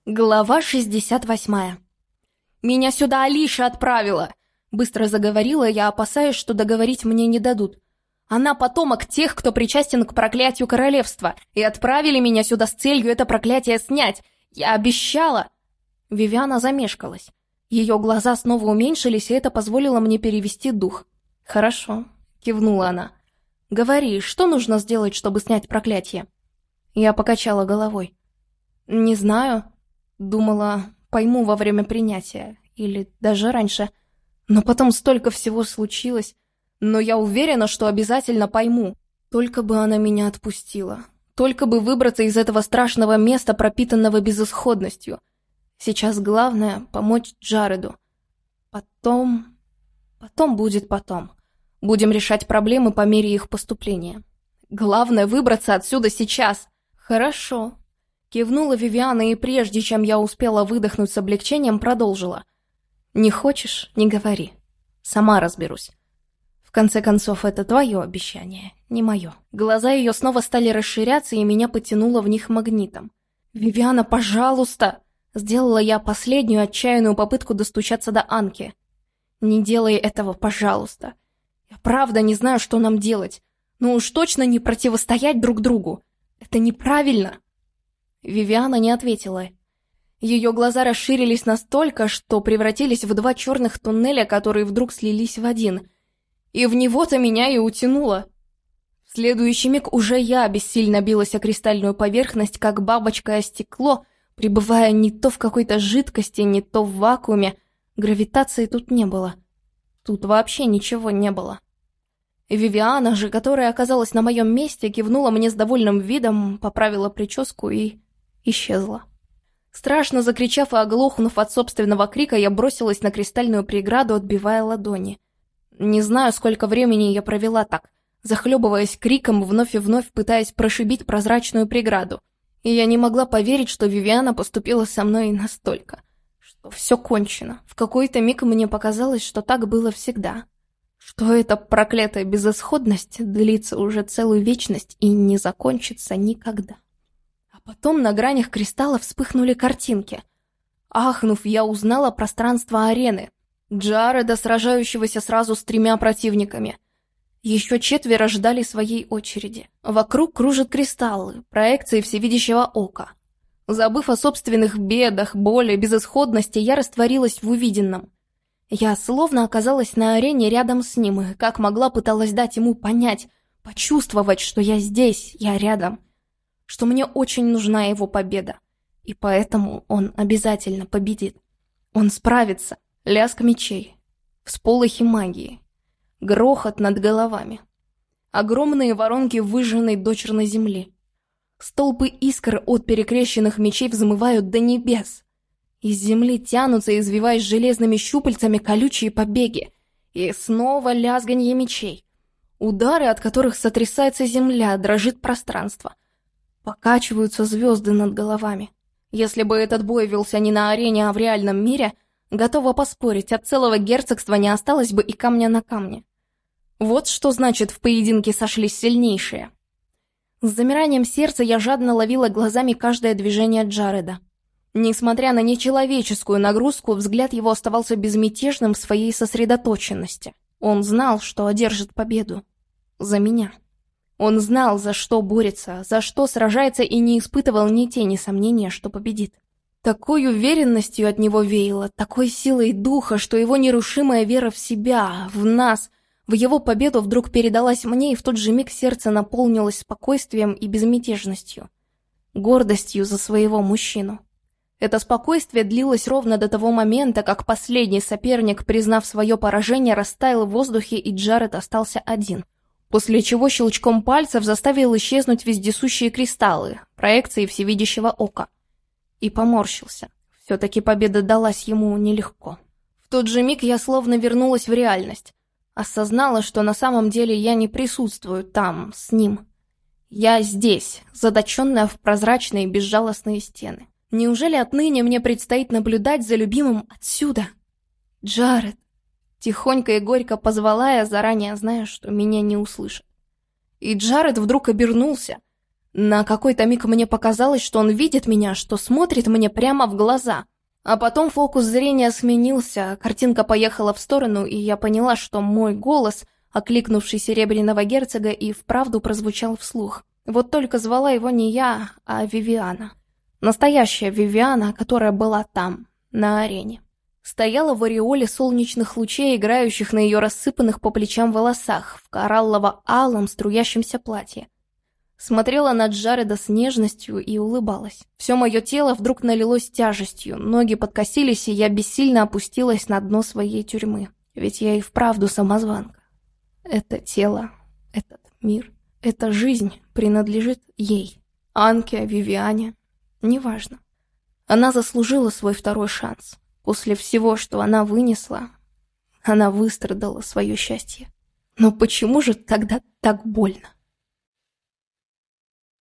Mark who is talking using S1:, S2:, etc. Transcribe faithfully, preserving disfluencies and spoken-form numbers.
S1: Глава шестьдесят восьмая. «Меня сюда Алиша отправила!» Быстро заговорила я, опасаясь, что договорить мне не дадут. «Она потомок тех, кто причастен к проклятию королевства, и отправили меня сюда с целью это проклятие снять. Я обещала!» Вивиана замешкалась. Ее глаза снова уменьшились, и это позволило мне перевести дух. «Хорошо», — кивнула она. «Говори, что нужно сделать, чтобы снять проклятие?» Я покачала головой. «Не знаю». Думала, пойму во время принятия, или даже раньше. Но потом столько всего случилось. Но я уверена, что обязательно пойму. Только бы она меня отпустила. Только бы выбраться из этого страшного места, пропитанного безысходностью. Сейчас главное — помочь Джареду. Потом... Потом будет потом. Будем решать проблемы по мере их поступления. Главное — выбраться отсюда сейчас. Хорошо. Кивнула Вивиана, и прежде чем я успела выдохнуть с облегчением, продолжила. «Не хочешь — не говори. Сама разберусь. В конце концов, это твое обещание, не мое». Глаза ее снова стали расширяться, и меня потянуло в них магнитом. «Вивиана, пожалуйста!» Сделала я последнюю отчаянную попытку достучаться до Анки. «Не делай этого, пожалуйста. Я правда не знаю, что нам делать. Но уж точно не противостоять друг другу. Это неправильно!» Вивиана не ответила. Ее глаза расширились настолько, что превратились в два черных туннеля, которые вдруг слились в один. И в него-то меня и утянуло. В следующий миг уже я бессильно билась о кристальную поверхность, как бабочка о стекло, пребывая не то в какой-то жидкости, не то в вакууме. Гравитации тут не было. Тут вообще ничего не было. Вивиана же, которая оказалась на моем месте, кивнула мне с довольным видом, поправила прическу и... исчезла. Страшно закричав и оглохнув от собственного крика, я бросилась на кристальную преграду, отбивая ладони. Не знаю, сколько времени я провела так, захлебываясь криком, вновь и вновь пытаясь прошибить прозрачную преграду. И я не могла поверить, что Вивиана поступила со мной настолько, что все кончено. В какой-то миг мне показалось, что так было всегда. Что эта проклятая безысходность длится уже целую вечность и не закончится никогда. Потом на гранях кристалла вспыхнули картинки. Ахнув, я узнала пространство арены. Джареда, сражающегося сразу с тремя противниками. Еще четверо ждали своей очереди. Вокруг кружат кристаллы, проекции всевидящего ока. Забыв о собственных бедах, боли, безысходности, я растворилась в увиденном. Я словно оказалась на арене рядом с ним, и как могла пыталась дать ему понять, почувствовать, что я здесь, я рядом. Что мне очень нужна его победа, и поэтому он обязательно победит. Он справится. Лязг мечей, всполохи магии, грохот над головами, огромные воронки выжженной дочерной земли. Столпы искр от перекрещенных мечей взмывают до небес. Из земли тянутся, извиваясь железными щупальцами, колючие побеги. И снова лязганье мечей. Удары, от которых сотрясается земля, дрожит пространство. Покачиваются звезды над головами. Если бы этот бой велся не на арене, а в реальном мире, готова поспорить, от целого герцогства не осталось бы и камня на камне. Вот что значит в поединке сошлись сильнейшие. С замиранием сердца я жадно ловила глазами каждое движение Джареда. Несмотря на нечеловеческую нагрузку, взгляд его оставался безмятежным в своей сосредоточенности. Он знал, что одержит победу. За меня. Он знал, за что борется, за что сражается, и не испытывал ни тени сомнения, что победит. Такой уверенностью от него веяло, такой силой духа, что его нерушимая вера в себя, в нас, в его победу вдруг передалась мне, и в тот же миг сердце наполнилось спокойствием и безмятежностью, гордостью за своего мужчину. Это спокойствие длилось ровно до того момента, как последний соперник, признав свое поражение, растаял в воздухе, и Джаред остался один. После чего щелчком пальцев заставил исчезнуть вездесущие кристаллы, проекции всевидящего ока. И поморщился. Все-таки победа далась ему нелегко. В тот же миг я словно вернулась в реальность. Осознала, что на самом деле я не присутствую там, с ним. Я здесь, заточенная в прозрачные безжалостные стены. Неужели отныне мне предстоит наблюдать за любимым отсюда? Джаред. Тихонько и горько позвала я, заранее зная, что меня не услышат. И Джаред вдруг обернулся. На какой-то миг мне показалось, что он видит меня, что смотрит мне прямо в глаза. А потом фокус зрения сменился, картинка поехала в сторону, и я поняла, что мой голос, окликнувший Серебряного герцога, и вправду прозвучал вслух. Вот только звала его не я, а Вивиана. Настоящая Вивиана, которая была там, на арене. Стояла в ореоле солнечных лучей, играющих на ее рассыпанных по плечам волосах, в кораллово-алом струящемся платье. Смотрела на Джареда с нежностью и улыбалась. Все мое тело вдруг налилось тяжестью, ноги подкосились, и я бессильно опустилась на дно своей тюрьмы. Ведь я и вправду самозванка. Это тело, этот мир, эта жизнь принадлежит ей. Анке, Вивиане, неважно. Она заслужила свой второй шанс. После всего, что она вынесла, она выстрадала свое счастье. Но почему же тогда так больно?